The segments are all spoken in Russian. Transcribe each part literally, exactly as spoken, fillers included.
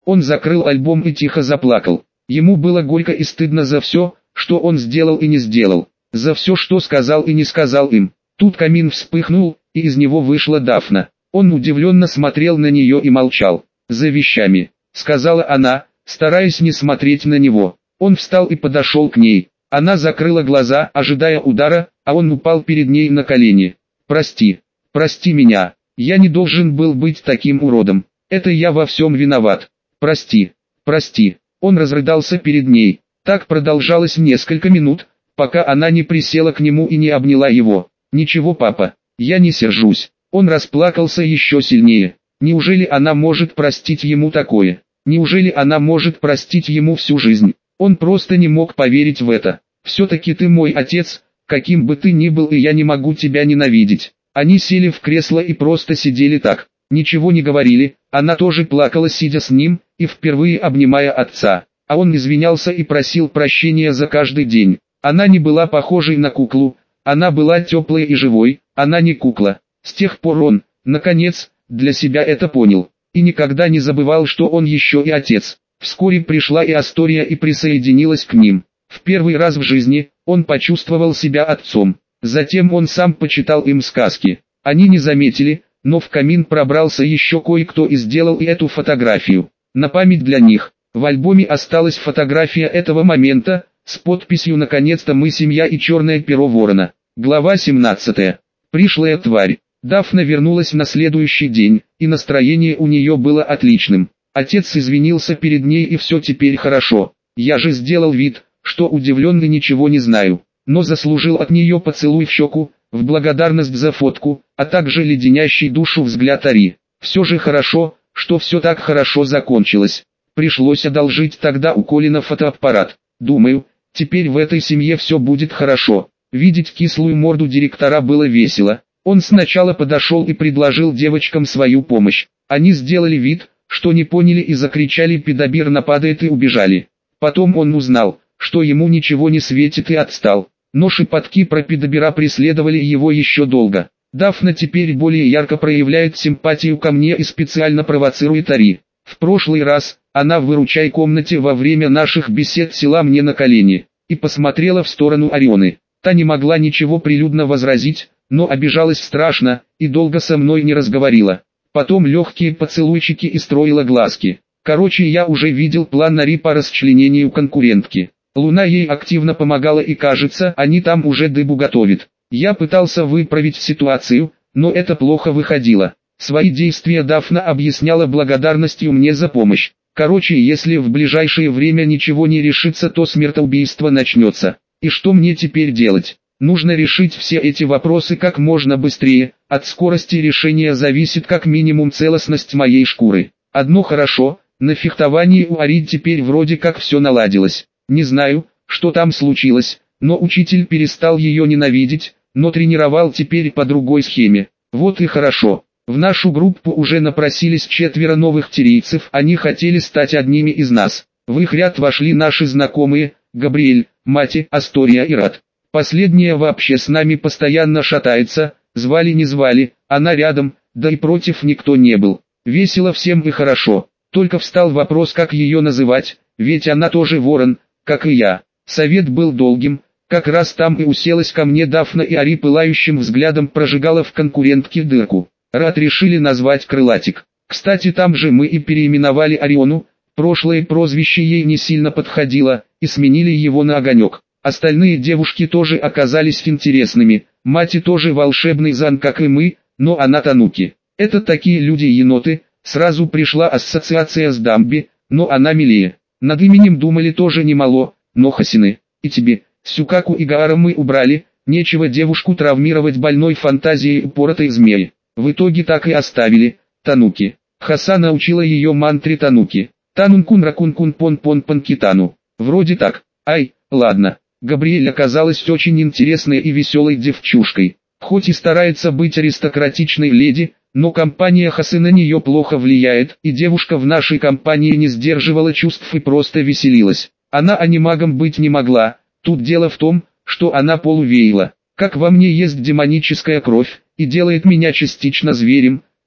Он закрыл альбом и тихо заплакал. Ему было горько и стыдно за все, что он сделал и не сделал, за все, что сказал и не сказал им. Тут камин вспыхнул, и из него вышла Дафна. Он удивленно смотрел на нее и молчал. «За вещами», — сказала она, стараясь не смотреть на него. Он встал и подошел к ней. Она закрыла глаза, ожидая удара, а он упал перед ней на колени. «Прости, прости меня, я не должен был быть таким уродом. Это я во всем виноват. Прости, прости». Он разрыдался перед ней. Так продолжалось несколько минут, пока она не присела к нему и не обняла его. «Ничего, папа, я не сержусь». Он расплакался еще сильнее. Неужели она может простить ему такое? Неужели она может простить ему всю жизнь? Он просто не мог поверить в это. «Все-таки ты мой отец, каким бы ты ни был, и я не могу тебя ненавидеть». Они сели в кресло и просто сидели так. Ничего не говорили, она тоже плакала, сидя с ним, и впервые обнимая отца. А он извинялся и просил прощения за каждый день. Она не была похожей на куклу, она была теплой и живой, она не кукла. С тех пор он, наконец, для себя это понял. И никогда не забывал, что он еще и отец. Вскоре пришла и Астория и присоединилась к ним. В первый раз в жизни он почувствовал себя отцом. Затем он сам почитал им сказки. Они не заметили, но в камин пробрался еще кое-кто и сделал и эту фотографию. На память для них. В альбоме осталась фотография этого момента, с подписью «Наконец-то мы семья» и черное перо ворона. Глава семнадцатая. Пришлая тварь. Дафна вернулась на следующий день, и настроение у нее было отличным. Отец извинился перед ней, и все теперь хорошо. Я же сделал вид, что удивлен и ничего не знаю, но заслужил от нее поцелуй в щеку, в благодарность за фотку, а также леденящий душу взгляд Ари. Все же хорошо, что все так хорошо закончилось. Пришлось одолжить тогда у Колина фотоаппарат. Думаю, теперь в этой семье все будет хорошо. Видеть кислую морду директора было весело. Он сначала подошел и предложил девочкам свою помощь. Они сделали вид, что не поняли и закричали «Педобир нападает» и убежали. Потом он узнал, что ему ничего не светит, и отстал. Но шепотки про педобира преследовали его еще долго. Дафна теперь более ярко проявляет симпатию ко мне и специально провоцирует Ари. В прошлый раз она в выручай комнате во время наших бесед села мне на колени и посмотрела в сторону Орионы. Та не могла ничего прилюдно возразить, но обижалась страшно и долго со мной не разговорила. Потом легкие поцелуйчики и строила глазки. Короче, я уже видел план Ари по расчленению конкурентки. Луна ей активно помогала, и кажется, они там уже дыбу готовят. Я пытался выправить ситуацию, но это плохо выходило. Свои действия Дафна объясняла благодарностью мне за помощь. Короче, если в ближайшее время ничего не решится, то смертоубийство начнется. И что мне теперь делать? Нужно решить все эти вопросы как можно быстрее. От скорости решения зависит как минимум целостность моей шкуры. Одно хорошо, на фехтовании у Ари теперь вроде как все наладилось. Не знаю, что там случилось, но учитель перестал ее ненавидеть, но тренировал теперь по другой схеме. Вот и хорошо. В нашу группу уже напросились четверо новых тирийцев, они хотели стать одними из нас. В их ряд вошли наши знакомые, Габриэль, Мати, Астория и Рад. Последняя вообще с нами постоянно шатается, звали не звали, она рядом, да и против никто не был. Весело всем и хорошо. Только встал вопрос, как ее называть, ведь она тоже ворон, как и я. Совет был долгим, как раз там и уселась ко мне Дафна, и Ари пылающим взглядом прожигала в конкурентке дырку. Рад решили назвать Крылатик. Кстати, там же мы и переименовали Ориону, прошлое прозвище ей не сильно подходило, и сменили его на Огонек. Остальные девушки тоже оказались интересными, Мати тоже волшебный зан, как и мы, но она Тануки. Это такие люди-еноты, сразу пришла ассоциация с Дамби, но она милее. Над именем думали тоже немало, но Хасины, и тебе, Сюкаку и Гаара мы убрали, нечего девушку травмировать больной фантазией упоротой змеи. В итоге так и оставили, Тануки. Хаса научила ее мантре Тануки. Танункун ракункун пон пон пон китану. Вроде так. Ай, ладно. Габриэль оказалась очень интересной и веселой девчушкой. Хоть и старается быть аристократичной леди, но компания Хасы на нее плохо влияет, и девушка в нашей компании не сдерживала чувств и просто веселилась. Она анимагом быть не могла, тут дело в том, что она полувеяла. Как во мне есть демоническая кровь, и делает меня частично зверем,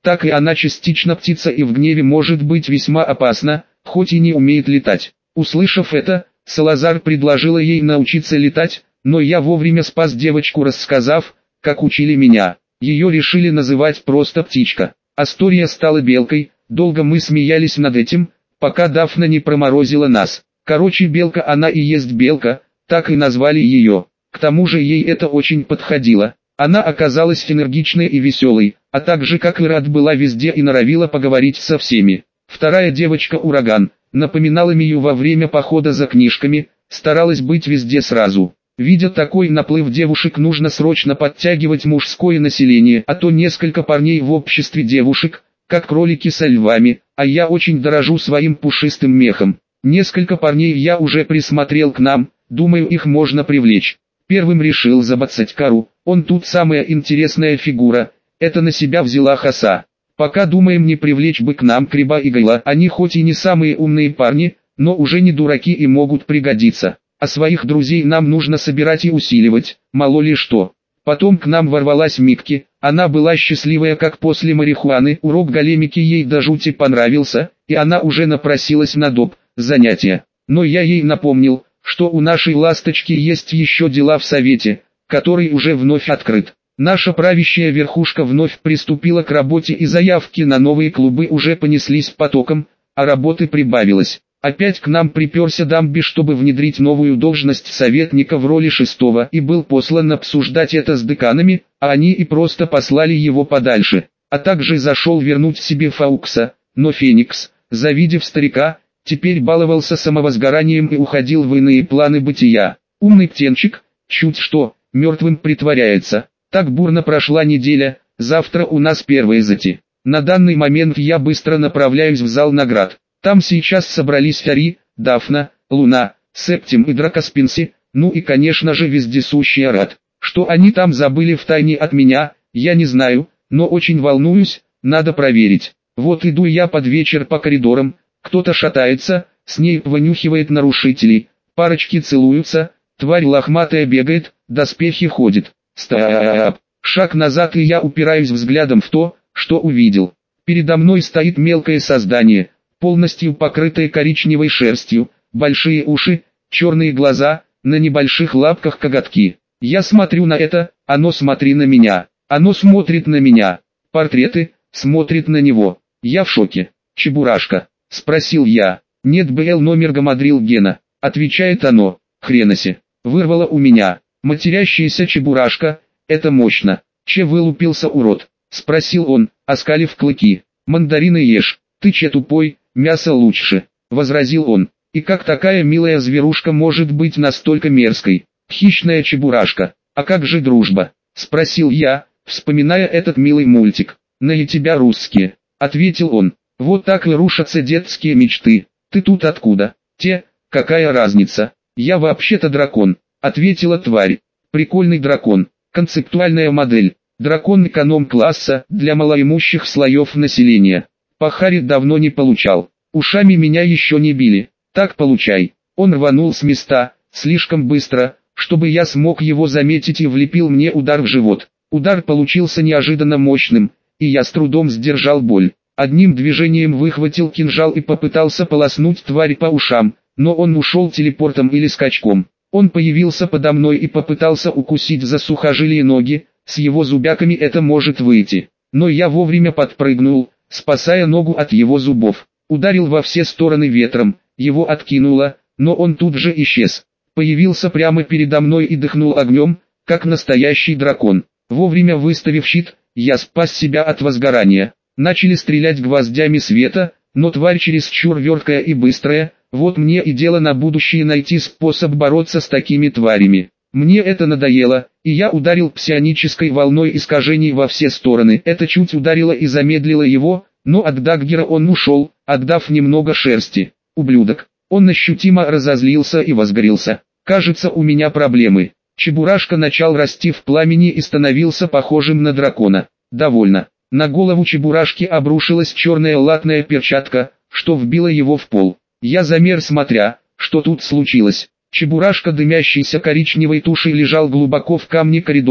так и она частично птица и в гневе может быть весьма опасна, хоть и не умеет летать. Услышав это, Салазар предложила ей научиться летать, но я вовремя спас девочку, рассказав, как учили меня. Ее решили называть просто Птичка. Астория стала Белкой, долго мы смеялись над этим, пока Дафна не проморозила нас. Короче, Белка она и есть Белка, так и назвали ее. К тому же ей это очень подходило. Она оказалась энергичной и веселой, а также как и Рад была везде и норовила поговорить со всеми. Вторая девочка Ураган, напоминала Мию во время похода за книжками, старалась быть везде сразу. Видя такой наплыв девушек, нужно срочно подтягивать мужское население, а то несколько парней в обществе девушек, как кролики со львами, а я очень дорожу своим пушистым мехом. Несколько парней я уже присмотрел к нам, думаю, их можно привлечь. Первым решил забацать Кару, он тут самая интересная фигура, это на себя взяла Хаса. Пока думаем, не привлечь бы к нам Криба и Гайла, они хоть и не самые умные парни, но уже не дураки и могут пригодиться. А своих друзей нам нужно собирать и усиливать, мало ли что. Потом к нам ворвалась Микки, она была счастливая как после марихуаны, урок големики ей до жути понравился, и она уже напросилась на доп. Занятия. Но я ей напомнил, что у нашей ласточки есть еще дела в совете, который уже вновь открыт. Наша правящая верхушка вновь приступила к работе и заявки на новые клубы уже понеслись потоком, а работы прибавилось. Опять к нам приперся Дамби, чтобы внедрить новую должность советника в роли шестого и был послан обсуждать это с деканами, а они и просто послали его подальше. А также зашел вернуть себе Фаукса, но Феникс, завидев старика, теперь баловался самовозгоранием и уходил в иные планы бытия. Умный птенчик, чуть что, мертвым притворяется. Так бурно прошла неделя, завтра у нас первые зати. На данный момент я быстро направляюсь в зал наград. Там сейчас собрались Ари, Дафна, Луна, Септим и Дракоспинси, ну и конечно же вездесущий Арат. Что они там забыли втайне от меня, я не знаю, но очень волнуюсь, надо проверить. Вот иду я под вечер по коридорам, кто-то шатается, с ней вынюхивает нарушителей, парочки целуются, тварь лохматая бегает, доспехи ходит. Стоп! Шаг назад, и я упираюсь взглядом в то, что увидел. Передо мной стоит мелкое создание, полностью покрытое коричневой шерстью, большие уши, черные глаза, на небольших лапках коготки. Я смотрю на это, оно смотри на меня, оно смотрит на меня. Портреты, смотрит на него. Я в шоке. Чебурашка, спросил я. Нет, БЛ номер Гамадрил Гена, отвечает оно. Хреноси, вырвало у меня. Матерящаяся Чебурашка, это мощно. Че вылупился урод, спросил он, оскалив клыки. Мандарины ешь, ты че тупой, мясо лучше, возразил он. И как такая милая зверушка может быть настолько мерзкой? Хищная Чебурашка, а как же дружба? Спросил я, вспоминая этот милый мультик. На и тебя русские, ответил он. Вот так и рушатся детские мечты. Ты тут откуда? Те, какая разница? Я вообще-то дракон, ответила тварь. Прикольный дракон, концептуальная модель. Дракон эконом-класса, для малоимущих слоев населения. Пахари давно не получал. Ушами меня еще не били. Так получай. Он рванул с места, слишком быстро, чтобы я смог его заметить, и влепил мне удар в живот. Удар получился неожиданно мощным, и я с трудом сдержал боль. Одним движением выхватил кинжал и попытался полоснуть тварь по ушам, но он ушел телепортом или скачком. Он появился подо мной и попытался укусить за сухожилие ноги, с его зубяками это может выйти. Но я вовремя подпрыгнул, спасая ногу от его зубов. Ударил во все стороны ветром, его откинуло, но он тут же исчез. Появился прямо передо мной и дыхнул огнем, как настоящий дракон. Вовремя выставив щит, я спас себя от возгорания. Начали стрелять гвоздями света, но тварь чересчур верткая и быстрая, вот мне и дело на будущее найти способ бороться с такими тварями. Мне это надоело, и я ударил псионической волной искажений во все стороны. Это чуть ударило и замедлило его, но от даггера он ушел, отдав немного шерсти. Ублюдок. Он ощутимо разозлился и возгорелся. Кажется, у меня проблемы. Чебурашка начал расти в пламени и становился похожим на дракона. Довольно. На голову Чебурашки обрушилась черная латная перчатка, что вбило его в пол. Я замер, смотря, что тут случилось. Чебурашка, дымящийся коричневой тушей, лежал глубоко в камне коридора,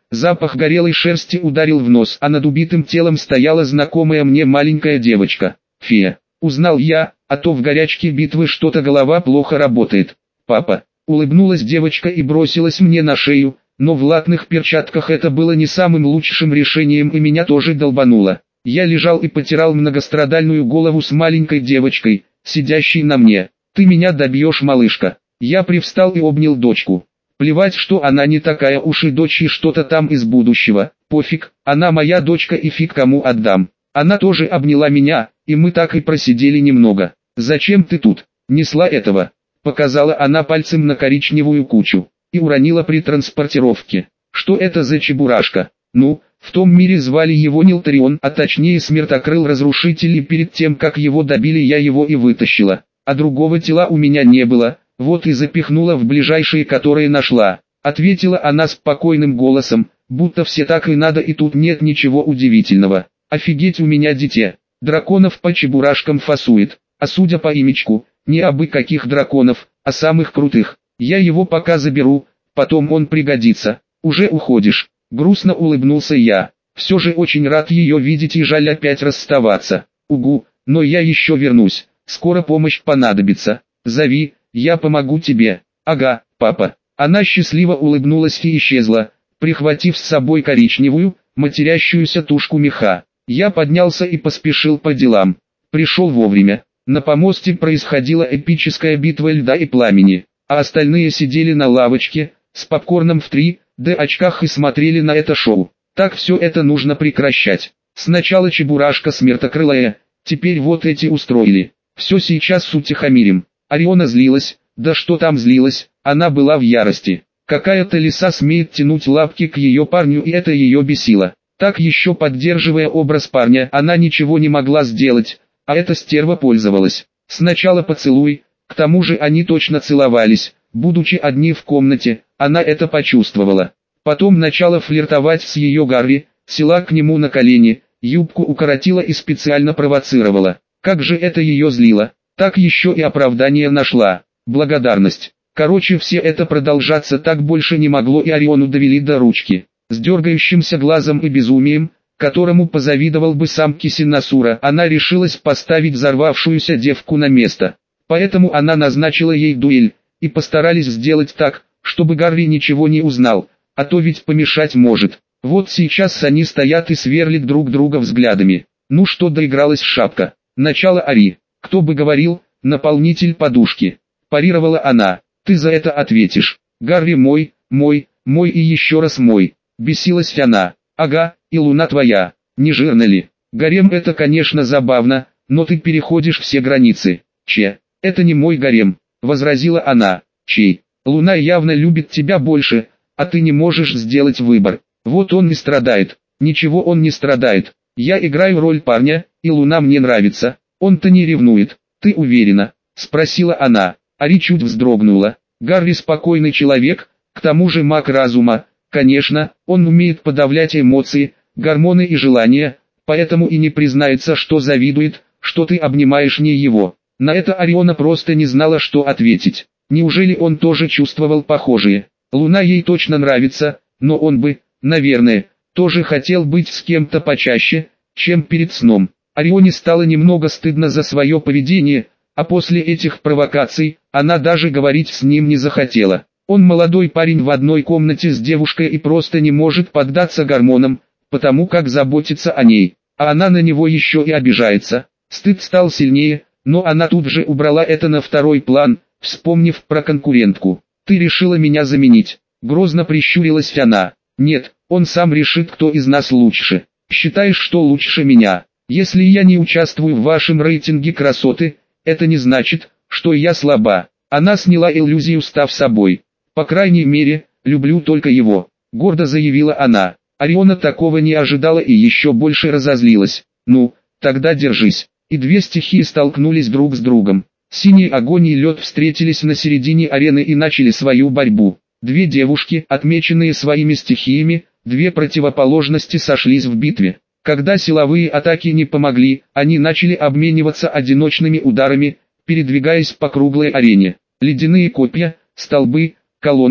Запах горелой шерсти ударил в нос, а над убитым телом стояла знакомая мне маленькая девочка. Фея. Узнал я, а то в горячке битвы что-то голова плохо работает. Папа. Улыбнулась девочка и бросилась мне на шею, но в латных перчатках это было не самым лучшим решением и меня тоже долбануло. Я лежал и потирал многострадальную голову с маленькой девочкой, сидящей на мне. «Ты меня добьешь, малышка». Я привстал и обнял дочку. Плевать, что она не такая уж и дочь и что-то там из будущего, пофиг, она моя дочка и фиг кому отдам. Она тоже обняла меня, и мы так и просидели немного. «Зачем ты тут?» «Несла этого», — показала она пальцем на коричневую кучу, и уронила при транспортировке. «Что это за чебурашка?» «Ну, в том мире звали его Нилтарион, а точнее Смертокрыл-разрушитель, и перед тем как его добили, я его и вытащила, а другого тела у меня не было. Вот и запихнула в ближайшие, которые нашла», — ответила она спокойным голосом, будто все так и надо, и тут нет ничего удивительного. «Офигеть, у меня дитя. Драконов по чебурашкам фасует, а судя по имечку, не абы каких драконов, а самых крутых. Я его пока заберу, потом он пригодится». «Уже уходишь?» — грустно улыбнулся я. «Все же очень рад ее видеть и жаль опять расставаться». «Угу, но я еще вернусь, скоро помощь понадобится. Зови, я помогу тебе». «Ага, папа». Она счастливо улыбнулась и исчезла, прихватив с собой коричневую, матерящуюся тушку меха. Я поднялся и поспешил по делам. Пришел вовремя. На помосте происходила эпическая битва льда и пламени, а остальные сидели на лавочке, с попкорном в три дэ очках и смотрели на это шоу. Так все это нужно прекращать. Сначала чебурашка смертокрылая, теперь вот эти устроили. Все сейчас утихомирим. Ориона злилась, да что там злилась, она была в ярости. Какая-то лиса смеет тянуть лапки к ее парню, и это ее бесило. Так еще поддерживая образ парня, она ничего не могла сделать, а эта стерва пользовалась. Сначала поцелуй, к тому же они точно целовались, будучи одни в комнате, она это почувствовала. Потом начала флиртовать с ее Гарри, села к нему на колени, юбку укоротила и специально провоцировала. Как же это ее злило. Так еще и оправдание нашла. Благодарность. Короче, все это продолжаться так больше не могло, и Ориону довели до ручки. С дергающимся глазом и безумием, которому позавидовал бы сам Кисинасура, она решилась поставить взорвавшуюся девку на место. Поэтому она назначила ей дуэль, и постарались сделать так, чтобы Гарри ничего не узнал, а то ведь помешать может. Вот сейчас они стоят и сверлят друг друга взглядами. Ну что, доигралась шапка. Начало Ари. «Кто бы говорил, наполнитель подушки», — парировала она. «Ты за это ответишь. Гарри мой, мой, мой и еще раз мой», — бесилась она. «Ага, и луна твоя, не жирно ли? Гарем — это, конечно, забавно, но ты переходишь все границы». «Че, это не мой гарем», — возразила она. «Чей? Луна явно любит тебя больше, а ты не можешь сделать выбор. Вот он не страдает». «Ничего он не страдает. Я играю роль парня, и Луна мне нравится. Он-то не ревнует. Ты уверена?» — спросила она. Ари чуть вздрогнула. Гарри спокойный человек, к тому же маг разума. Конечно, он умеет подавлять эмоции, гормоны и желания, поэтому и не признается, что завидует, что ты обнимаешь не его. На это Ориона просто не знала, что ответить. Неужели он тоже чувствовал похожее? Луна ей точно нравится, но он бы, наверное, тоже хотел быть с кем-то почаще, чем перед сном. Орионе стало немного стыдно за свое поведение, а после этих провокаций, она даже говорить с ним не захотела. Он молодой парень в одной комнате с девушкой и просто не может поддаться гормонам, потому как заботится о ней, а она на него еще и обижается. Стыд стал сильнее, но она тут же убрала это на второй план, вспомнив про конкурентку. «Ты решила меня заменить?» — грозно прищурилась она. «Нет, он сам решит, кто из нас лучше. Считаешь, что лучше меня? Если я не участвую в вашем рейтинге красоты, это не значит, что я слаба». Она сняла иллюзию, став собой. «По крайней мере, люблю только его», — гордо заявила она. Ориона такого не ожидала и еще больше разозлилась. «Ну, тогда держись». И две стихии столкнулись друг с другом. Синий огонь и лед встретились на середине арены и начали свою борьбу. Две девушки, отмеченные своими стихиями, две противоположности сошлись в битве. Когда силовые атаки не помогли, они начали обмениваться одиночными ударами, передвигаясь по круглой арене. Ледяные копья, столбы, колонны,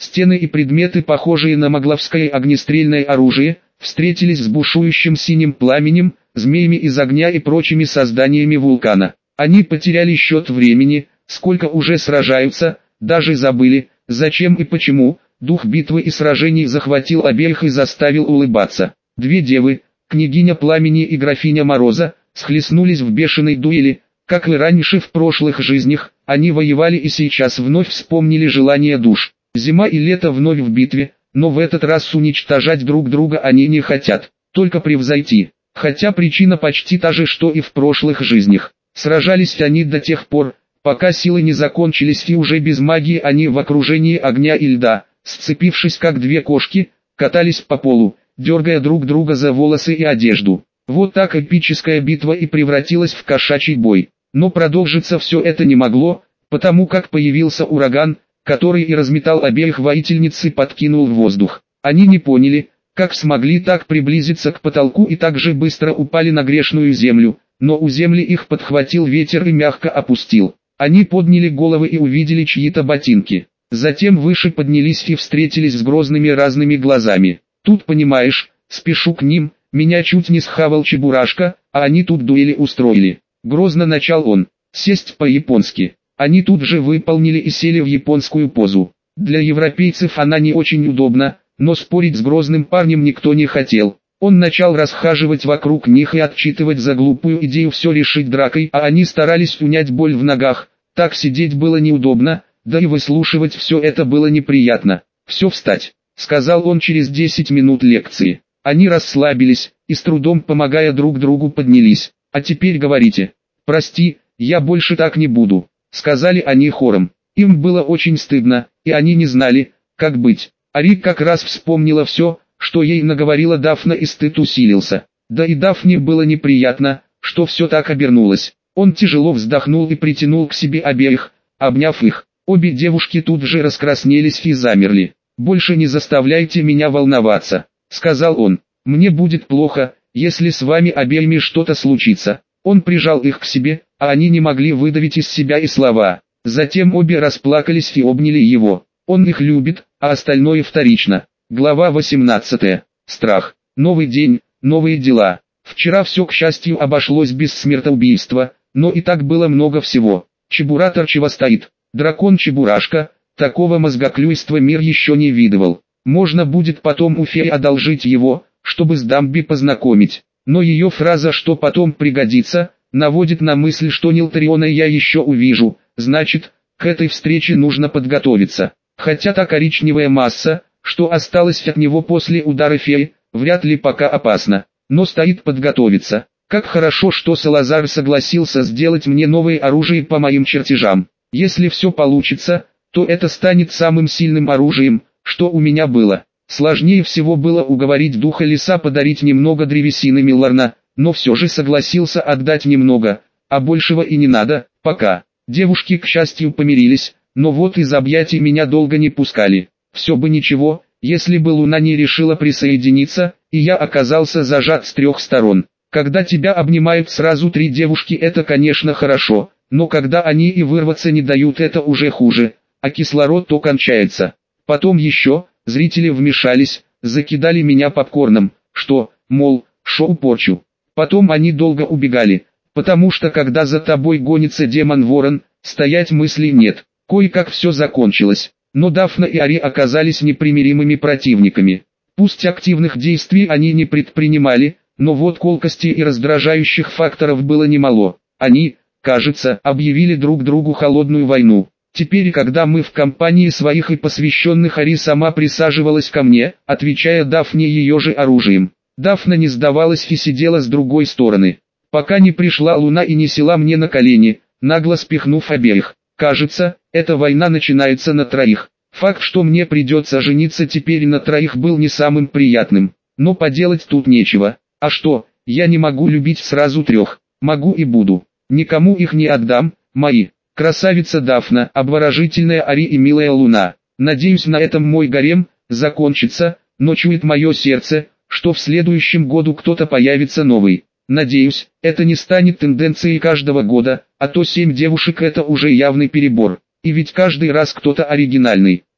Стены и предметы, похожие на могловское огнестрельное оружие, встретились с бушующим синим пламенем, змеями из огня и прочими созданиями вулкана. Они потеряли счет времени, сколько уже сражаются, даже забыли, зачем и почему. Дух битвы и сражений захватил обеих и заставил улыбаться. Две девы, княгиня Пламени и графиня Мороза, схлестнулись в бешеной дуэли. Как и раньше в прошлых жизнях, они воевали и сейчас вновь вспомнили желание душ. Зима и лето вновь в битве, но в этот раз уничтожать друг друга они не хотят, только превзойти. Хотя причина почти та же, что и в прошлых жизнях. Сражались они до тех пор, пока силы не закончились, и уже без магии они в окружении огня и льда, сцепившись как две кошки, катались по полу, дергая друг друга за волосы и одежду. Вот так эпическая битва и превратилась в кошачий бой. Но продолжиться все это не могло, потому как появился ураган, который и разметал обеих воительниц и подкинул в воздух. Они не поняли, как смогли так приблизиться к потолку и так же быстро упали на грешную землю, но у земли их подхватил ветер и мягко опустил. Они подняли головы и увидели чьи-то ботинки. Затем выше поднялись и встретились с грозными разными глазами. Тут, понимаешь, спешу к ним, меня чуть не схавал Чебурашка, а они тут дуэли устроили. Грозно начал он. Сесть по-японски. Они тут же выполнили и сели в японскую позу. Для европейцев она не очень удобна, но спорить с грозным парнем никто не хотел. Он начал расхаживать вокруг них и отчитывать за глупую идею все решить дракой, а они старались унять боль в ногах. Так сидеть было неудобно, да и выслушивать все это было неприятно. «Все, встать», — сказал он через десять минут лекции. Они расслабились и с трудом помогая друг другу поднялись. «А теперь говорите». «Прости, я больше так не буду», — сказали они хором. Им было очень стыдно, и они не знали, как быть. Ари как раз вспомнила все, что ей наговорила Дафна, и стыд усилился. Да и Дафне было неприятно, что все так обернулось. Он тяжело вздохнул и притянул к себе обеих, обняв их. Обе девушки тут же раскраснелись и замерли. «Больше не заставляйте меня волноваться», — сказал он. «Мне будет плохо, если с вами обеими что-то случится». Он прижал их к себе, а они не могли выдавить из себя и слова. Затем обе расплакались и обняли его. Он их любит, а остальное вторично. Глава восемнадцатая. Страх. Новый день, новые дела. Вчера все, к счастью, обошлось без смертоубийства, но и так было много всего. Чебуратор чего стоит? Дракон Чебурашка, такого мозгоклюйства мир еще не видывал. Можно будет потом у феи одолжить его, чтобы с Дамби познакомить. Но ее фраза «что потом пригодится» наводит на мысль, что Нилтариона я еще увижу, значит, к этой встрече нужно подготовиться. Хотя та коричневая масса, что осталась от него после удара феи, вряд ли пока опасна, но стоит подготовиться. Как хорошо, что Салазар согласился сделать мне новое оружие по моим чертежам. Если все получится, то это станет самым сильным оружием, что у меня было. Сложнее всего было уговорить духа леса подарить немного древесины Миларна, но все же согласился отдать немного, а большего и не надо, пока. Девушки, к счастью, помирились, но вот из объятий меня долго не пускали. Все бы ничего, если бы Луна не решила присоединиться, и я оказался зажат с трех сторон. Когда тебя обнимают сразу три девушки, это, конечно, хорошо, но когда они и вырваться не дают, это уже хуже, а кислород то кончается. Потом еще... Зрители вмешались, закидали меня попкорном, что, мол, шоу порчу. Потом они долго убегали, потому что когда за тобой гонится демон-ворон, стоять мыслей нет. Кое-как все закончилось, но Дафна и Ари оказались непримиримыми противниками. Пусть активных действий они не предпринимали, но вот колкости и раздражающих факторов было немало. Они, кажется, объявили друг другу холодную войну. Теперь, когда мы в компании своих и посвященных, Ари сама присаживалась ко мне, отвечая Дафне ее же оружием. Дафна не сдавалась и сидела с другой стороны, пока не пришла Луна и не села мне на колени, нагло спихнув обеих. Кажется, эта война начинается на троих. Факт, что мне придется жениться теперь на троих, был не самым приятным, но поделать тут нечего. А что, я не могу любить сразу трех? Могу и буду. Никому их не отдам, мои. Красавица Дафна, обворожительная Ари и милая Луна. Надеюсь, на этом мой гарем закончится, но чует мое сердце, что в следующем году кто-то появится новый. Надеюсь, это не станет тенденцией каждого года, а то семь девушек это уже явный перебор. И ведь каждый раз кто-то оригинальный.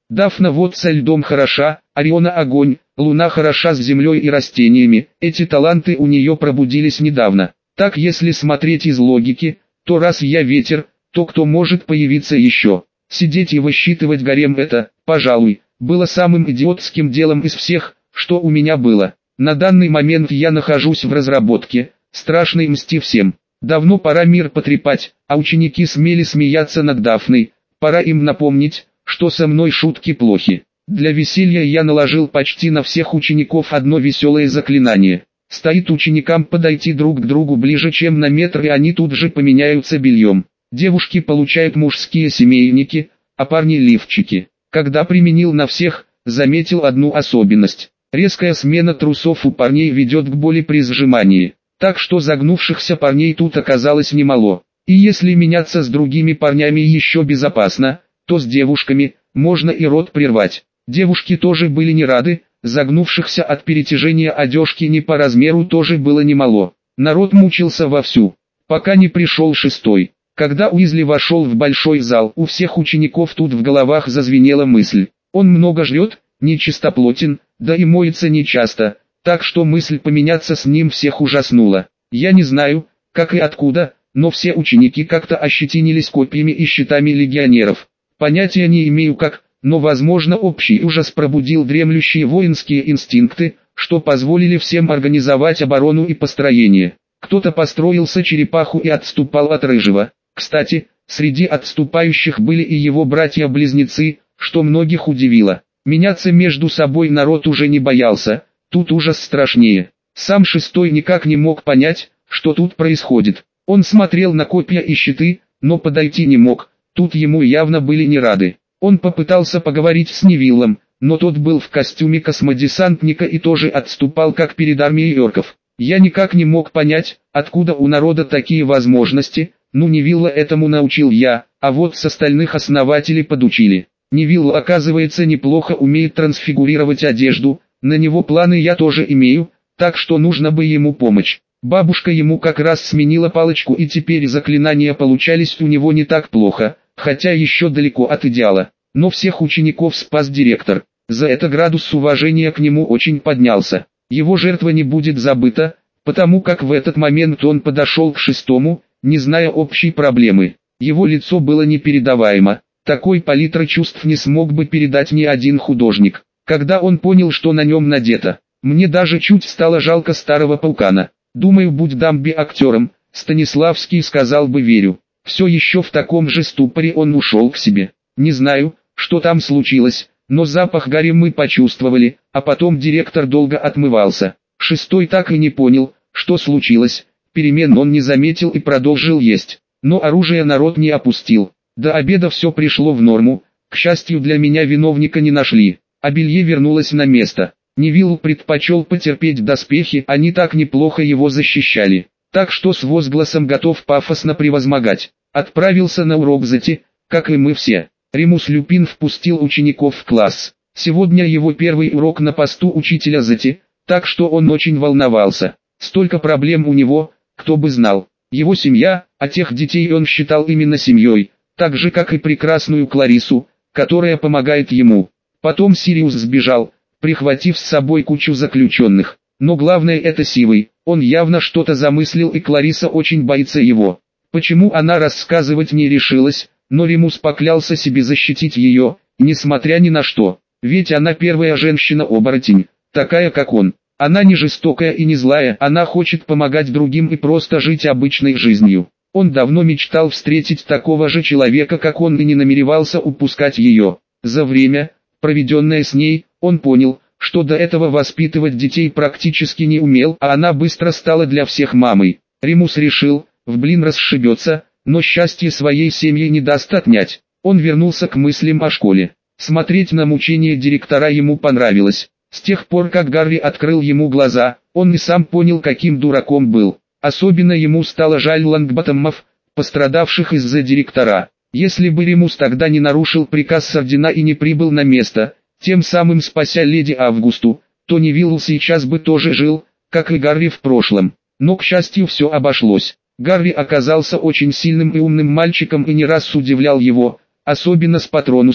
Дафна вот со льдом хороша, Ориона огонь, Луна хороша с землей и растениями, эти таланты у нее пробудились недавно. Так если смотреть из логики, то раз я ветер, то кто может появиться еще? Сидеть и высчитывать гарем это, пожалуй, было самым идиотским делом из всех, что у меня было. На данный момент я нахожусь в разработке, страшной мсти всем. Давно пора мир потрепать, а ученики смели смеяться над Дафной, пора им напомнить, что со мной шутки плохи. Для веселья я наложил почти на всех учеников одно веселое заклинание. Стоит ученикам подойти друг к другу ближе чем на метр, и они тут же поменяются бельем. Девушки получают мужские семейники, а парни лифчики. Когда применил на всех, заметил одну особенность. Резкая смена трусов у парней ведет к боли при сжимании. Так что загнувшихся парней тут оказалось немало. И если меняться с другими парнями еще безопасно, то с девушками можно и рот прервать. Девушки тоже были не рады, загнувшихся от перетяжения одежки не по размеру тоже было немало. Народ мучился вовсю, пока не пришел шестой. Когда Уизли вошел в большой зал, у всех учеников тут в головах зазвенела мысль. Он много жрет, нечистоплотен, да и моется нечасто, так что мысль поменяться с ним всех ужаснула. Я не знаю, как и откуда, но все ученики как-то ощетинились копьями и щитами легионеров. Понятия не имею как, но возможно общий ужас пробудил дремлющие воинские инстинкты, что позволили всем организовать оборону и построение. Кто-то построился черепаху и отступал от рыжего. Кстати, среди отступающих были и его братья-близнецы, что многих удивило. Меняться между собой народ уже не боялся, тут ужас страшнее. Сам шестой никак не мог понять, что тут происходит. Он смотрел на копья и щиты, но подойти не мог, тут ему явно были не рады. Он попытался поговорить с Невиллом, но тот был в костюме космодесантника и тоже отступал как перед армией орков. Я никак не мог понять, откуда у народа такие возможности, ну Невилла этому научил я, а вот с остальных основатели подучили. Невилл оказывается неплохо умеет трансфигурировать одежду, на него планы я тоже имею, так что нужно бы ему помочь. Бабушка ему как раз сменила палочку и теперь заклинания получались у него не так плохо, хотя еще далеко от идеала. Но всех учеников спас директор, за это градус уважения к нему очень поднялся. Его жертва не будет забыта, потому как в этот момент он подошел к шестому, не зная общей проблемы. Его лицо было непередаваемо, такой палитры чувств не смог бы передать ни один художник. Когда он понял, что на нем надето, мне даже чуть стало жалко старого паукана. Думаю, будь Дамби актером, Станиславский сказал бы верю. Все еще в таком же ступоре он ушел к себе. Не знаю, что там случилось, но запах гари мы почувствовали, а потом директор долго отмывался. Шестой так и не понял, что случилось, перемен он не заметил и продолжил есть. Но оружие народ не опустил. До обеда все пришло в норму, к счастью для меня виновника не нашли, а белье вернулось на место. Невилл предпочел потерпеть доспехи, они так неплохо его защищали. Так что с возгласом готов пафосно превозмогать. Отправился на урок Зати, как и мы все. Ремус Люпин впустил учеников в класс. Сегодня его первый урок на посту учителя Зати, так что он очень волновался. Столько проблем у него, кто бы знал. Его семья, а тех детей он считал именно семьей, так же как и прекрасную Кларису, которая помогает ему. Потом Сириус сбежал, прихватив с собой кучу заключенных. Но главное это Сивый, он явно что-то замыслил и Клариса очень боится его. Почему она рассказывать не решилась, но Ремус поклялся себе защитить ее, несмотря ни на что. Ведь она первая женщина-оборотень, такая как он. Она не жестокая и не злая, она хочет помогать другим и просто жить обычной жизнью. Он давно мечтал встретить такого же человека, как он, и не намеревался упускать ее. За время, проведенное с ней, он понял, что до этого воспитывать детей практически не умел, а она быстро стала для всех мамой. Ремус решил, в блин расшибется, но счастье своей семьи не даст отнять. Он вернулся к мыслям о школе. Смотреть на мучения директора ему понравилось. С тех пор, как Гарри открыл ему глаза, он и сам понял, каким дураком был. Особенно ему стало жаль Лонгботтомов, пострадавших из-за директора. Если бы Ремус тогда не нарушил приказ Сардина и не прибыл на место, тем самым спася леди Августу, то Невилл сейчас бы тоже жил, как и Гарри в прошлом. Но, к счастью, все обошлось. Гарри оказался очень сильным и умным мальчиком и не раз удивлял его, особенно с Патронусом,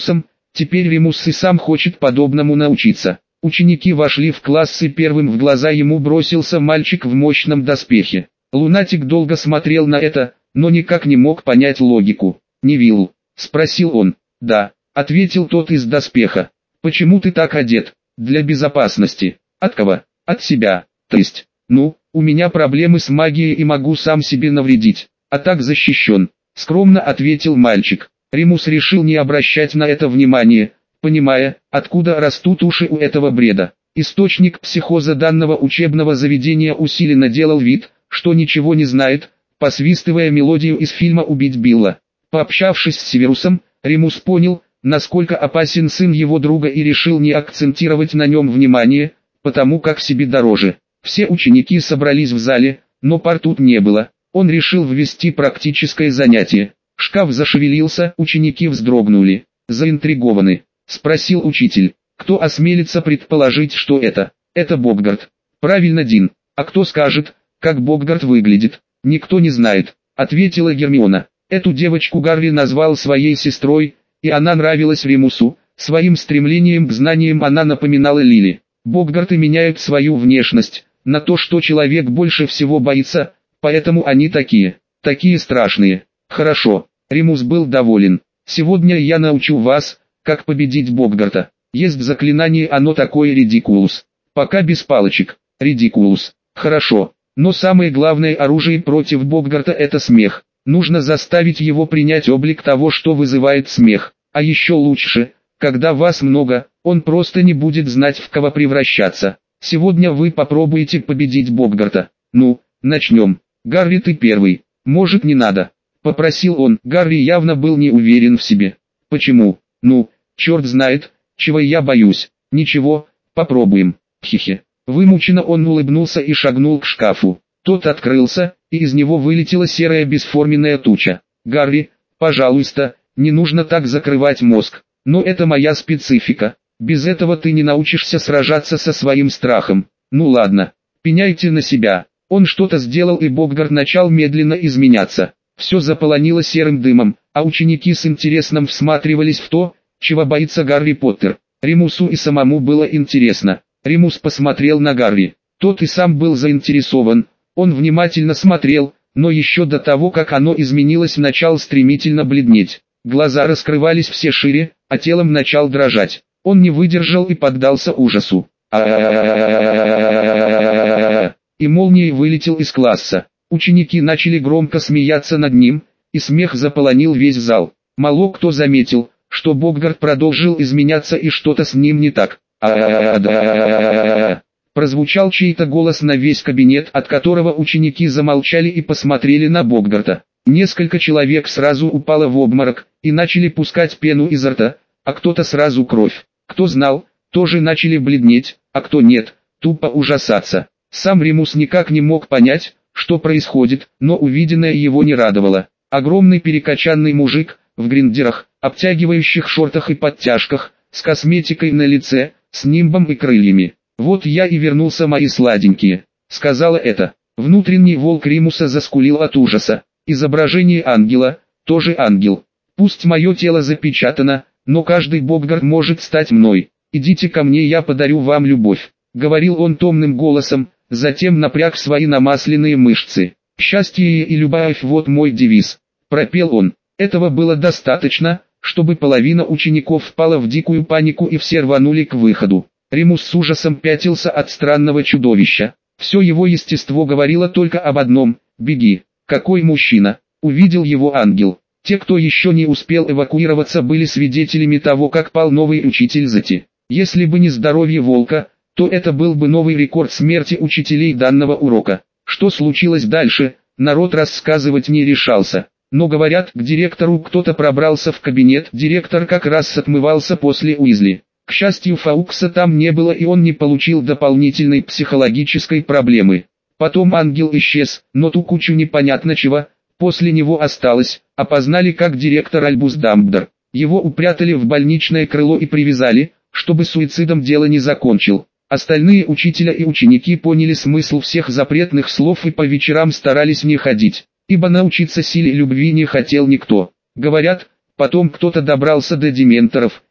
Теперь Ремус и сам хочет подобному научиться. Ученики вошли в класс, и первым в глаза ему бросился мальчик в мощном доспехе. Лунатик долго смотрел на это, но никак не мог понять логику. «Невилл?» — спросил он. «Да», — ответил тот из доспеха. «Почему ты так одет?» «Для безопасности». «От кого?» «От себя». «То есть?» «Ну, у меня проблемы с магией и могу сам себе навредить, а так защищен», — скромно ответил мальчик. Ремус решил не обращать на это внимания, понимая, откуда растут уши у этого бреда. Источник психоза данного учебного заведения усиленно делал вид, что ничего не знает, посвистывая мелодию из фильма «Убить Билла». Пообщавшись с Северусом, Ремус понял, насколько опасен сын его друга, и решил не акцентировать на нем внимание, потому как себе дороже. Все ученики собрались в зале, но пар тут не было. Он решил ввести практическое занятие. Шкаф зашевелился, ученики вздрогнули. «Заинтригованы?» — спросил учитель. «Кто осмелится предположить, что это?» «Это Боггарт». «Правильно, Дин. А кто скажет, как Боггарт выглядит?» «Никто не знает», — ответила Гермиона. Эту девочку Гарри назвал своей сестрой, и она нравилась Ремусу. Своим стремлением к знаниям она напоминала Лили. Боггарты меняют свою внешность на то, что человек больше всего боится, поэтому они такие, такие страшные. Хорошо, Ремус был доволен. Сегодня я научу вас, как победить Боггарта. Есть заклинание, оно такое редикулус. Пока без палочек. Редикулус. Хорошо, но самое главное оружие против Боггарта — это смех. Нужно заставить его принять облик того, что вызывает смех. А еще лучше, когда вас много, он просто не будет знать, в кого превращаться. Сегодня вы попробуете победить Боггарта. Ну, начнем. Гарри, ты первый. Может, не надо? Попросил он. Гарри явно был не уверен в себе. Почему? Ну, черт знает, чего я боюсь. Ничего, попробуем. Хихи. Вымученно он улыбнулся и шагнул к шкафу. Тот открылся, и из него вылетела серая бесформенная туча. «Гарри, пожалуйста, не нужно так закрывать мозг. Но это моя специфика. Без этого ты не научишься сражаться со своим страхом. Ну ладно, пеняйте на себя». Он что-то сделал, и Боггарт начал медленно изменяться. Все заполонило серым дымом, а ученики с интересом всматривались в то, чего боится Гарри Поттер. Ремусу и самому было интересно. Ремус посмотрел на Гарри. Тот и сам был заинтересован. Он внимательно смотрел, но еще до того, как оно изменилось, начал стремительно бледнеть. Глаза раскрывались все шире, а телом начал дрожать. Он не выдержал и поддался ужасу. И молнией вылетел из класса. Ученики начали громко смеяться над ним, и смех заполонил весь зал. Мало кто заметил, что Боггарт продолжил изменяться и что-то с ним не так. Прозвучал чей-то голос на весь кабинет, от которого ученики замолчали и посмотрели на Боггарта. Несколько человек сразу упало в обморок и начали пускать пену изо рта, а кто-то сразу кровь. Кто знал, тоже начали бледнеть, а кто нет, тупо ужасаться. Сам Ремус никак не мог понять, что происходит, но увиденное его не радовало. Огромный перекачанный мужик, в гриндерах, обтягивающих шортах и подтяжках, с косметикой на лице, с нимбом и крыльями. «Вот я и вернулся, мои сладенькие», — сказала это. Внутренний волк Ремуса заскулил от ужаса. Изображение ангела, тоже ангел. Пусть мое тело запечатано, но каждый Боггарт может стать мной. «Идите ко мне, я подарю вам любовь», — говорил он томным голосом, затем напряг свои намасленные мышцы. «Счастье и любовь — вот мой девиз», — пропел он. Этого было достаточно, чтобы половина учеников впала в дикую панику и все рванули к выходу. Ремус с ужасом пятился от странного чудовища. Все его естество говорило только об одном — беги. Какой мужчина! Увидел его ангел. Те, кто еще не успел эвакуироваться, были свидетелями того, как пал новый учитель Зати. Если бы не здоровье волка, то это был бы новый рекорд смерти учителей данного урока. Что случилось дальше, народ рассказывать не решался. Но говорят, к директору кто-то пробрался в кабинет. Директор как раз отмывался после Уизли. К счастью, Фаукса там не было, и он не получил дополнительной психологической проблемы. Потом ангел исчез, но ту кучу непонятно чего после него осталось, опознали как директор Альбус Дамблдор. Его упрятали в больничное крыло и привязали, чтобы суицидом дело не закончил. Остальные учителя и ученики поняли смысл всех запретных слов и по вечерам старались не ходить, ибо научиться силе любви не хотел никто. Говорят, потом кто-то добрался до дементоров,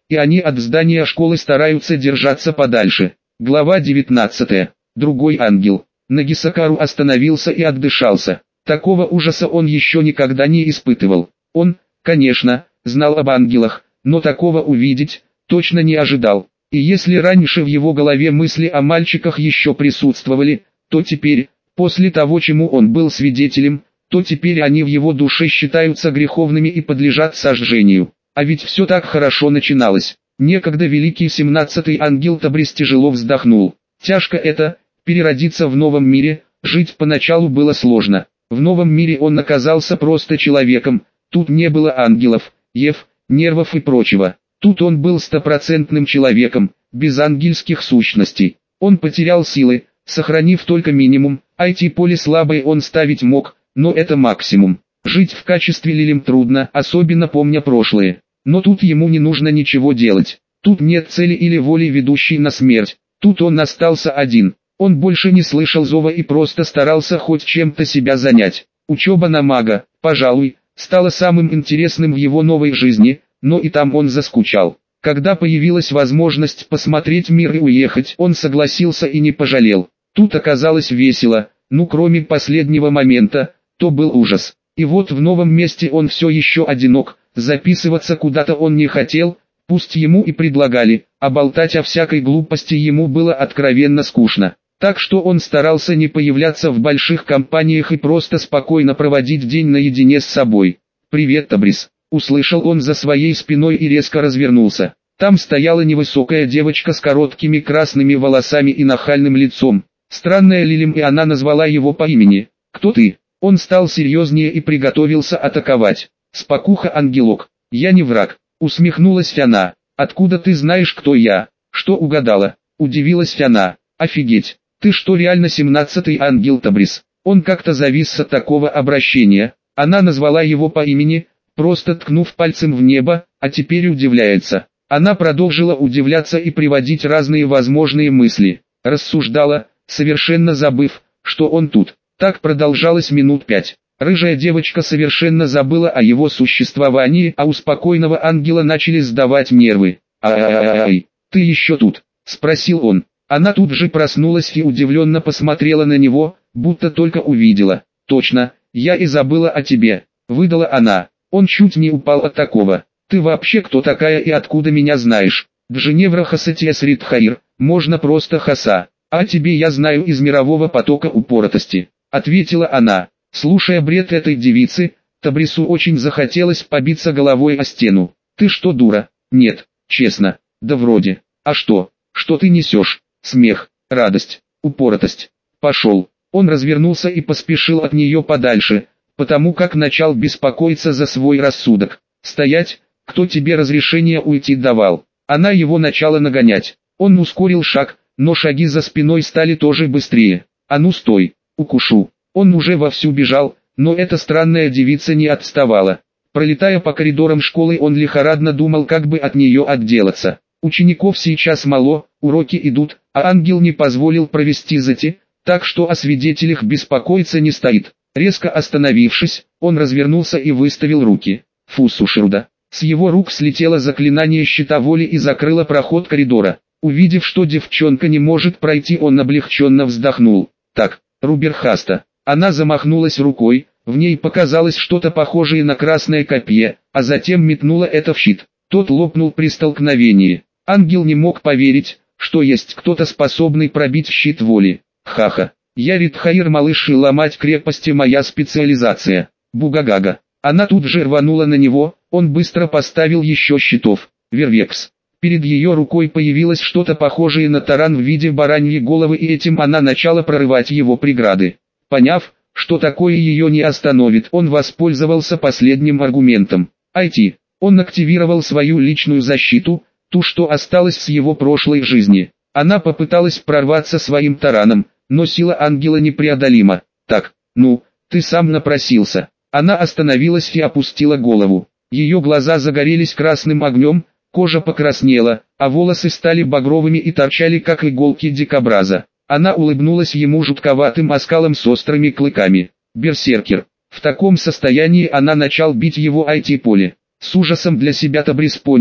и они от здания школы стараются держаться подальше. Глава девятнадцатая. Другой ангел. Нагисакару остановился и отдышался. Такого ужаса он еще никогда не испытывал. Он, конечно, знал об ангелах, но такого увидеть точно не ожидал. И если раньше в его голове мысли о мальчиках еще присутствовали, то теперь, после того, чему он был свидетелем, то теперь они в его душе считаются греховными и подлежат сожжению. А ведь все так хорошо начиналось. Некогда великий семнадцатый ангел Табрис тяжело вздохнул. Тяжко это, переродиться в новом мире, жить поначалу было сложно. В новом мире он оказался просто человеком, тут не было ангелов, ев, нервов и прочего. Тут он был стопроцентным человеком, без ангельских сущностей. Он потерял силы, сохранив только минимум, ай ти-поле слабое он ставить мог, но это максимум. Жить в качестве лилим трудно, особенно помня прошлое. Но тут ему не нужно ничего делать. Тут нет цели или воли, ведущей на смерть. Тут он остался один. Он больше не слышал зова и просто старался хоть чем-то себя занять. Учеба на мага, пожалуй, стала самым интересным в его новой жизни, но и там он заскучал. Когда появилась возможность посмотреть мир и уехать, он согласился и не пожалел. Тут оказалось весело, ну кроме последнего момента, то был ужас. И вот в новом месте он все еще одинок, записываться куда-то он не хотел, пусть ему и предлагали, а болтать о всякой глупости ему было откровенно скучно. Так что он старался не появляться в больших компаниях и просто спокойно проводить день наедине с собой. «Привет, Табрис!» — услышал он за своей спиной и резко развернулся. Там стояла невысокая девочка с короткими красными волосами и нахальным лицом. Странная Лилим, и она назвала его по имени. «Кто ты?» Он стал серьезнее и приготовился атаковать. «Спокуха, ангелок, я не враг», — усмехнулась она. «Откуда ты знаешь, кто я?» «Что угадала?» — удивилась она. «Офигеть, ты что, реально семнадцатый ангел Табрис?» Он как-то завис от такого обращения. Она назвала его по имени, просто ткнув пальцем в небо, а теперь удивляется. Она продолжила удивляться и приводить разные возможные мысли. Рассуждала, совершенно забыв, что он тут. Так продолжалось минут пять. Рыжая девочка совершенно забыла о его существовании, а у спокойного ангела начали сдавать нервы. «Ай-ай-ай, ты еще тут?» — спросил он. Она тут же проснулась и удивленно посмотрела на него, будто только увидела. «Точно, я и забыла о тебе», — выдала она. Он чуть не упал от такого. «Ты вообще кто такая и откуда меня знаешь?» «Дженевра Хасатия Ридхаир, можно просто Хаса. А тебе я знаю из мирового потока упоротости», — ответила она. Слушая бред этой девицы, Табрису очень захотелось побиться головой о стену. «Ты что, дура?» «Нет, честно». «Да вроде. А что? Что ты несешь?» Смех, радость, упоротость. «Пошел». Он развернулся и поспешил от нее подальше, потому как начал беспокоиться за свой рассудок. «Стоять, кто тебе разрешение уйти давал?» Она его начала нагонять. Он ускорил шаг, но шаги за спиной стали тоже быстрее. «А ну стой, укушу». Он уже вовсю бежал, но эта странная девица не отставала. Пролетая по коридорам школы, он лихорадно думал, как бы от нее отделаться. Учеников сейчас мало, уроки идут, а ангел не позволил провести зати, так что о свидетелях беспокоиться не стоит. Резко остановившись, он развернулся и выставил руки. Фу, Сушируда. С его рук слетело заклинание щита воли и закрыло проход коридора. Увидев, что девчонка не может пройти, он облегченно вздохнул. «Так, Руберхаста». Она замахнулась рукой, в ней показалось что-то похожее на красное копье, а затем метнула это в щит. Тот лопнул при столкновении. Ангел не мог поверить, что есть кто-то способный пробить щит воли. «Ха-ха, я Ридхаир, малыш, и ломать крепости моя специализация. Бугагага». Она тут же рванула на него, он быстро поставил еще щитов. Вервекс. Перед ее рукой появилось что-то похожее на таран в виде бараньей головы, и этим она начала прорывать его преграды. Поняв, что такое ее не остановит, он воспользовался последним аргументом. ай ти. Он активировал свою личную защиту, ту, что осталась с его прошлой жизни. Она попыталась прорваться своим тараном, но сила ангела непреодолима. «Так, ну, ты сам напросился». Она остановилась и опустила голову. Ее глаза загорелись красным огнем, кожа покраснела, а волосы стали багровыми и торчали, как иголки дикобраза. Она улыбнулась ему жутковатым оскалом с острыми клыками. Берсеркер. В таком состоянии она начал бить его ай ти-поле. С ужасом для себя Табрис понял,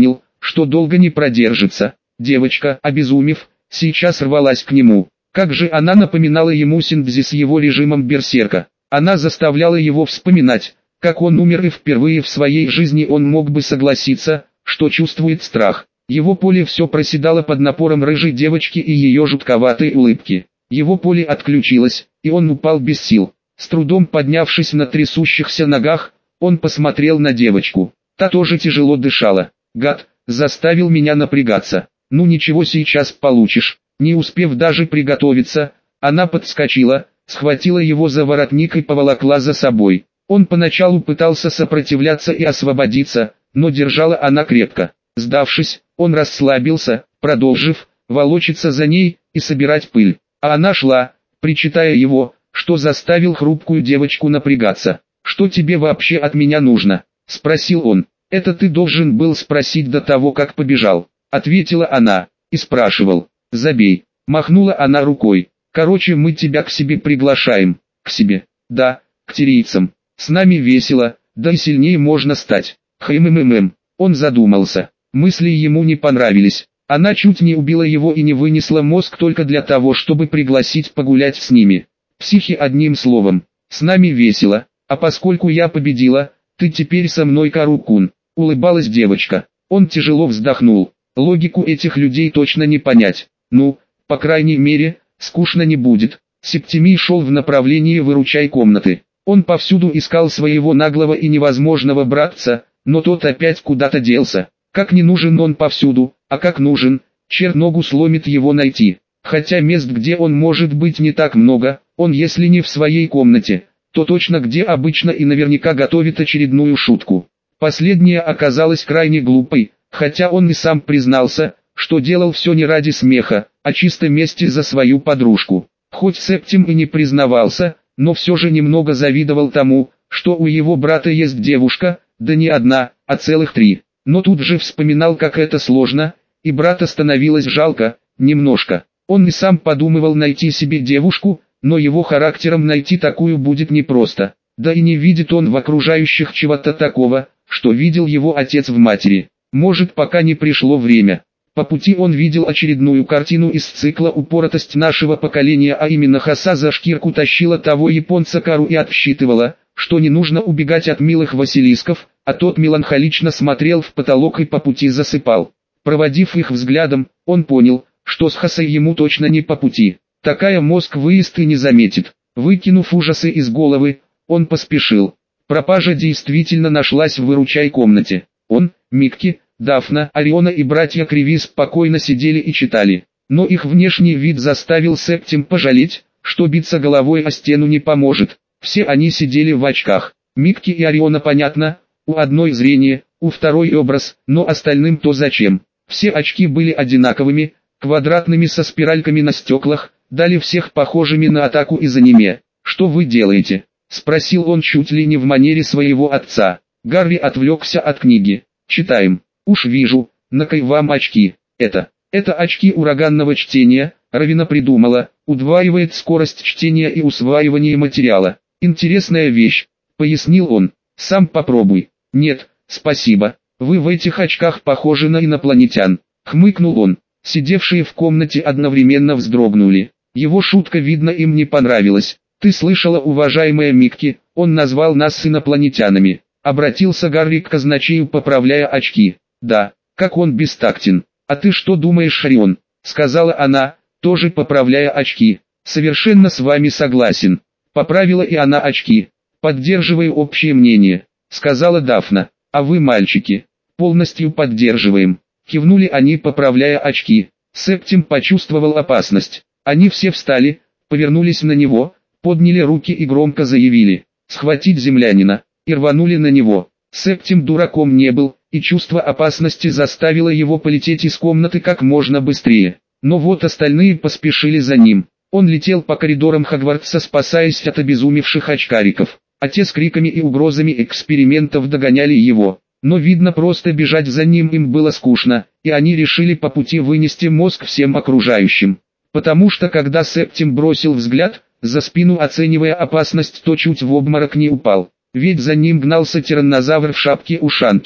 что долго не продержится. Девочка, обезумев, сейчас рвалась к нему. Как же она напоминала ему Синдзи с его режимом берсерка. Она заставляла его вспоминать, как он умер, и впервые в своей жизни он мог бы согласиться, что чувствует страх. Его поле все проседало под напором рыжей девочки и ее жутковатой улыбки. Его поле отключилось, и он упал без сил. С трудом поднявшись на трясущихся ногах, он посмотрел на девочку. Та тоже тяжело дышала. «Гад, заставил меня напрягаться. Ну ничего, сейчас получишь». Не успев даже приготовиться, она подскочила, схватила его за воротник и поволокла за собой. Он поначалу пытался сопротивляться и освободиться, но держала она крепко. Сдавшись, он расслабился, продолжив волочиться за ней и собирать пыль. А она шла, причитая его, что заставил хрупкую девочку напрягаться. «Что тебе вообще от меня нужно?» – спросил он. «Это ты должен был спросить до того, как побежал», – ответила она, и спрашивал. «Забей», – махнула она рукой. «Короче, мы тебя к себе приглашаем». «К себе?» «Да, к тирийцам. С нами весело, да и сильнее можно стать». Хм-хм-хм. Он задумался. Мысли ему не понравились. Она чуть не убила его и не вынесла мозг только для того, чтобы пригласить погулять с ними. Психи, одним словом. «С нами весело, а поскольку я победила, ты теперь со мной, Кару-кун», – улыбалась девочка. Он тяжело вздохнул. Логику этих людей точно не понять. Ну, по крайней мере, скучно не будет. Септимий шел в направлении выручай комнаты. Он повсюду искал своего наглого и невозможного братца, но тот опять куда-то делся. Как не нужен он повсюду, а как нужен, черт ногу сломит его найти. Хотя мест, где он может быть, не так много, он если не в своей комнате, то точно где обычно и наверняка готовит очередную шутку. Последняя оказалась крайне глупой, хотя он и сам признался, что делал все не ради смеха, а чисто мести за свою подружку. Хоть Септим и не признавался, но все же немного завидовал тому, что у его брата есть девушка, да не одна, а целых три. Но тут же вспоминал, как это сложно, и брата становилось жалко, немножко. Он и сам подумывал найти себе девушку, но его характером найти такую будет непросто. Да и не видит он в окружающих чего-то такого, что видел его отец в матери. Может, пока не пришло время. По пути он видел очередную картину из цикла «Упоротость нашего поколения», а именно Хаса за шкирку тащила того японца Кару и отсчитывала, что не нужно убегать от милых василисков, а тот меланхолично смотрел в потолок и по пути засыпал. Проводив их взглядом, он понял, что с Хасой ему точно не по пути. Такая мозг выезд и не заметит. Выкинув ужасы из головы, он поспешил. Пропажа действительно нашлась в выручай комнате. Он, Микки, Дафна, Ориона и братья Криви спокойно сидели и читали. Но их внешний вид заставил Септим пожалеть, что биться головой о стену не поможет. Все они сидели в очках. Микки и Ориона понятно, у одной зрение, у второй образ, но остальным то зачем. Все очки были одинаковыми, квадратными со спиральками на стеклах, дали всех похожими на атаку из аниме. «Что вы делаете?» – спросил он чуть ли не в манере своего отца. Гарри отвлекся от книги. «Читаем». «Уж вижу, на-кай вам очки. Это, это очки ураганного чтения», Равина придумала, удваивает скорость чтения и усваивания материала. «Интересная вещь», пояснил он. «Сам попробуй». «Нет, спасибо, вы в этих очках похожи на инопланетян», хмыкнул он. Сидевшие в комнате одновременно вздрогнули. Его шутка, видно, им не понравилась. «Ты слышала, уважаемая Микки, он назвал нас инопланетянами», обратился Гарри к казначею, поправляя очки. «Да, как он бестактен. А ты что думаешь, Орион?» сказала она, тоже поправляя очки. «Совершенно с вами согласен». Поправила и она очки. «Поддерживаю общее мнение», сказала Дафна. «А вы, мальчики?» «Полностью поддерживаем», кивнули они, поправляя очки. Септим почувствовал опасность. Они все встали, повернулись на него, подняли руки и громко заявили: «Схватить землянина!» и рванули на него. Септим дураком не был, и чувство опасности заставило его полететь из комнаты как можно быстрее. Но вот остальные поспешили за ним. Он летел по коридорам Хогвартса, спасаясь от обезумевших очкариков. А те с криками и угрозами экспериментов догоняли его. Но видно, просто бежать за ним им было скучно, и они решили по пути вынести мозг всем окружающим. Потому что когда Септим бросил взгляд за спину, оценивая опасность, то чуть в обморок не упал. Ведь за ним гнался тираннозавр в шапке-ушанке.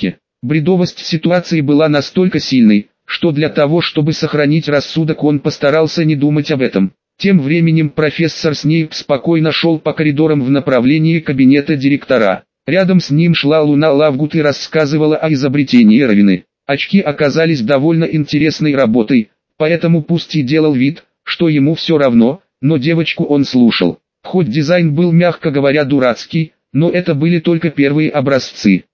Бредовость ситуации была настолько сильной, что для того, чтобы сохранить рассудок, он постарался не думать об этом. Тем временем профессор Снейп спокойно шел по коридорам в направлении кабинета директора. Рядом с ним шла Луна Лавгуд и рассказывала о изобретении Равины. Очки оказались довольно интересной работой, поэтому пусть и делал вид, что ему все равно, но девочку он слушал. Хоть дизайн был, мягко говоря, дурацкий, но это были только первые образцы.